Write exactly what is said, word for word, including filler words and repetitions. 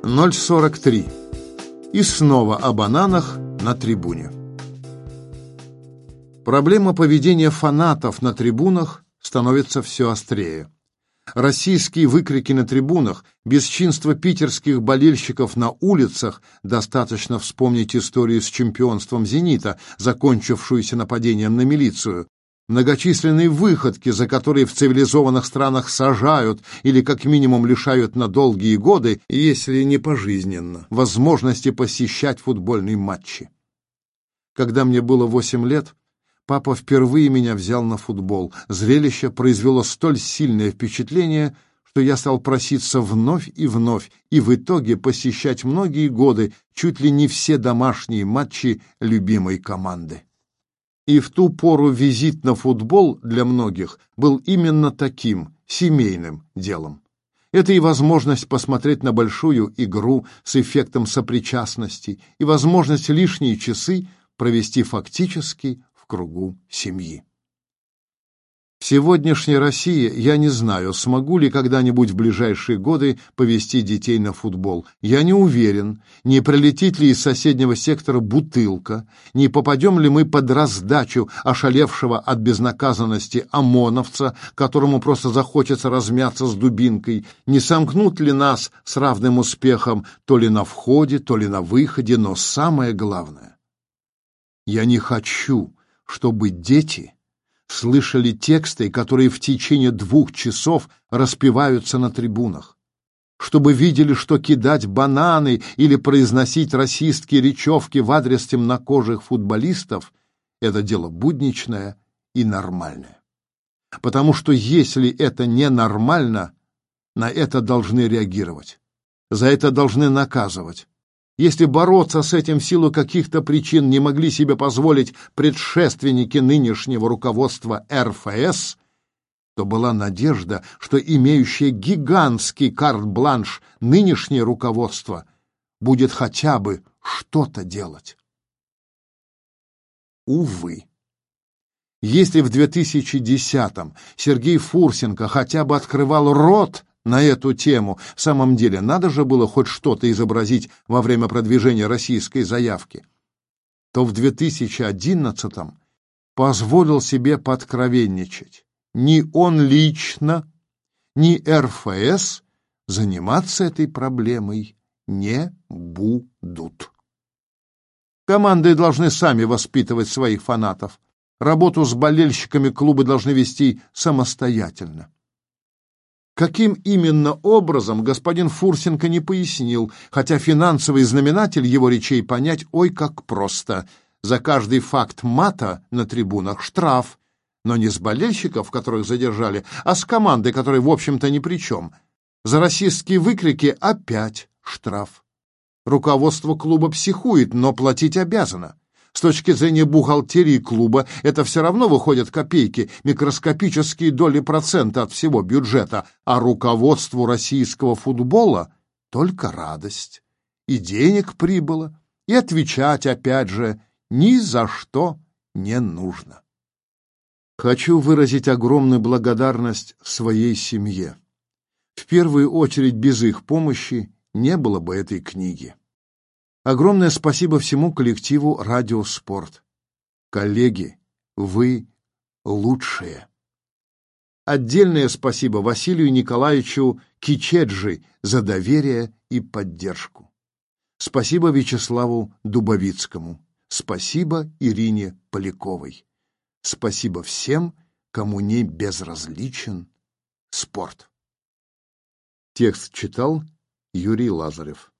ноль сорок три. И снова о бананах на трибуне. Проблема поведения фанатов на трибунах становится все острее. Российские выкрики на трибунах, бесчинство питерских болельщиков на улицах, достаточно вспомнить историю с чемпионством «Зенита», закончившуюся нападением на милицию, многочисленные выходки, за которые в цивилизованных странах сажают или как минимум лишают на долгие годы, если не пожизненно, возможности посещать футбольные матчи. Когда мне было восемь лет, папа впервые меня взял на футбол. Зрелище произвело столь сильное впечатление, что я стал проситься вновь и вновь, и в итоге посещать многие годы чуть ли не все домашние матчи любимой команды. И в ту пору визит на футбол для многих был именно таким семейным делом. Это и возможность посмотреть на большую игру с эффектом сопричастности, и возможность лишние часы провести фактически в кругу семьи. В сегодняшней России я не знаю, смогу ли когда-нибудь в ближайшие годы повести детей на футбол. Я не уверен, не прилетит ли из соседнего сектора бутылка, не попадем ли мы под раздачу ошалевшего от безнаказанности ОМОНовца, которому просто захочется размяться с дубинкой, не сомкнут ли нас с равным успехом то ли на входе, то ли на выходе, но самое главное, я не хочу, чтобы дети слышали тексты, которые в течение двух часов распеваются на трибунах, чтобы видели, что кидать бананы или произносить расистские речевки в адрес темнокожих футболистов — это дело будничное и нормальное. Потому что если это ненормально, на это должны реагировать, за это должны наказывать. Если бороться с этим в силу каких-то причин не могли себе позволить предшественники нынешнего руководства эр эф эс, то была надежда, что имеющее гигантский карт-бланш нынешнее руководство будет хотя бы что-то делать. Увы. Если в две тысячи десятом Сергей Фурсенко хотя бы открывал рот на эту тему, в самом деле надо же было хоть что-то изобразить во время продвижения российской заявки, то в две тысячи одиннадцатом позволил себе подкровенничать. Ни он лично, ни эр эф эс заниматься этой проблемой не будут. Команды должны сами воспитывать своих фанатов. Работу с болельщиками клубы должны вести самостоятельно. Каким именно образом, господин Фурсенко не пояснил, хотя финансовый знаменатель его речей понять ой как просто. За каждый факт мата на трибунах штраф, но не с болельщиков, которых задержали, а с командой, которая в общем-то ни при чем. За расистские выкрики опять штраф. Руководство клуба психует, но платить обязано. С точки зрения бухгалтерии клуба это все равно выходят копейки, микроскопические доли процента от всего бюджета, а руководству российского футбола только радость. И денег прибыло, и отвечать, опять же, ни за что не нужно. Хочу выразить огромную благодарность своей семье. В первую очередь, без их помощи не было бы этой книги. Огромное спасибо всему коллективу «Радио Спорт». Коллеги, вы лучшие. Отдельное спасибо Василию Николаевичу Кичеджи за доверие и поддержку. Спасибо Вячеславу Дубовицкому. Спасибо Ирине Поляковой. Спасибо всем, кому не безразличен спорт. Текст читал Юрий Лазарев.